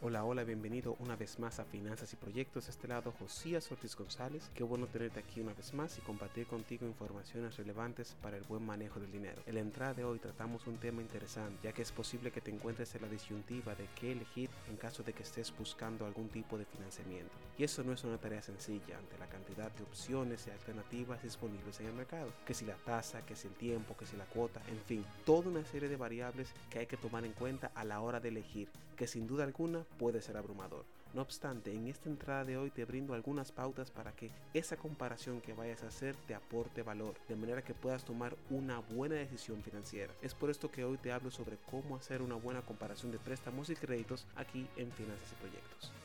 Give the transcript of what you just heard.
Hola, hola, bienvenido una vez más a Finanzas y Proyectos. De este lado, Josías Ortiz González. Qué bueno tenerte aquí una vez más y compartir contigo informaciones relevantes para el buen manejo del dinero. En la entrada de hoy tratamos un tema interesante, ya que es posible que te encuentres en la disyuntiva de qué elegir en caso de que estés buscando algún tipo de financiamiento. Y eso no es una tarea sencilla ante la cantidad de opciones y alternativas disponibles en el mercado. Que si la tasa, que si el tiempo, que si la cuota, en fin, toda una serie de variables que hay que tomar en cuenta a la hora de elegir, que sin duda alguna puede ser abrumador. No obstante, en esta entrada de hoy te brindo algunas pautas para que esa comparación que vayas a hacer te aporte valor, de manera que puedas tomar una buena decisión financiera. Es por esto que hoy te hablo sobre cómo hacer una buena comparación de préstamos y créditos aquí en Finanzas y Proyectos.